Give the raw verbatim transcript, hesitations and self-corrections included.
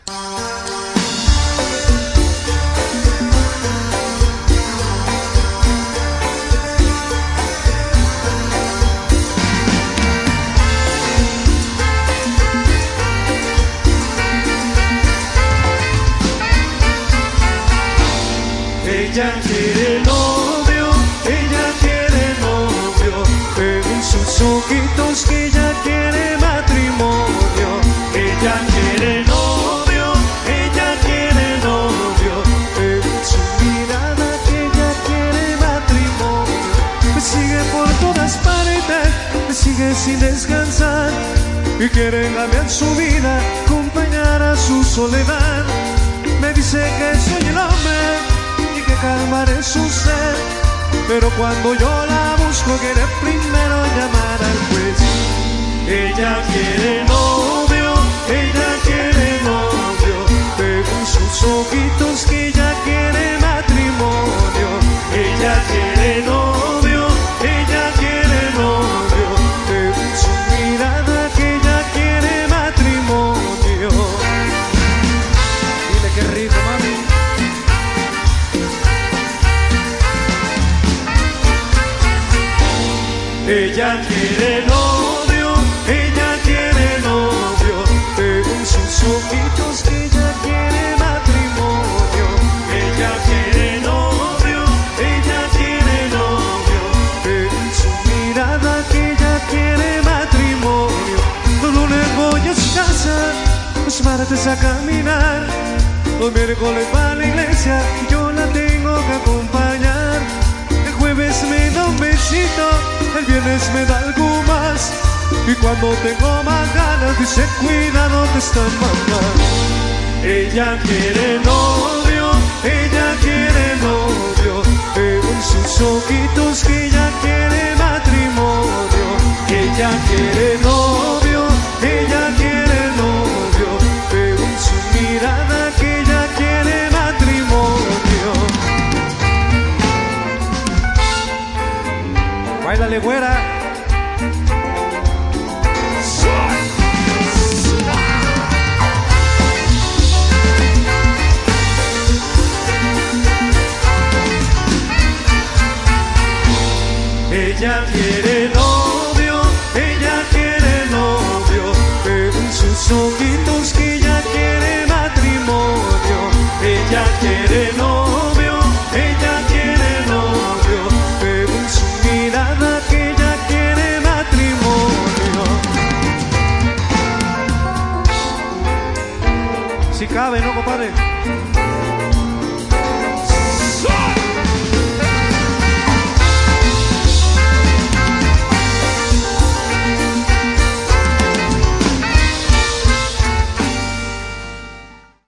Ella quiere novio, ella quiere novio, pero en sus ojitos que ella quiere matrimonio. Ella quiere novio, ella quiere novio, pero en su mirada que ella quiere matrimonio. Me sigue por todas partes, me sigue sin descansar y quiere cambiar su vida, acompañar a su soledad. Me dice que soy el hombre que calmaré su sed, pero cuando yo la busco quiere primero llamar al juez. Ella quiere novio, ella quiere novio, pero en sus ojitos que ella quiere matrimonio. Ella quiere novio, ella quiere novio, pero en su mirada que ella quiere matrimonio. Dile qué rico, mami. Ella quiere novio, ella quiere novio, pero en sus ojitos que ella quiere matrimonio. Ella quiere novio, ella quiere novio, pero en su mirada que ella quiere matrimonio. Los lunes voy a su casa, los martes a caminar, los miércoles va a la iglesia y yo la tengo que acompañar. El jueves me da un besito, el viernes me da algo más, y cuando tengo más ganas dice cuida dónde está mamá. Ella quiere novio, ella quiere novio, pero en sus ojitos que ella quiere matrimonio. Ella quiere novio, ella quiere novio, pero en su mirada que ella quiere matrimonio. Báilale, güera. Ella quiere novio, ella quiere novio, pero en sus ojitos que ella quiere matrimonio. Ella quiere novio, ella quiere novio, pero en su mirada que ella quiere matrimonio. Si cabe, ¿no, compadre?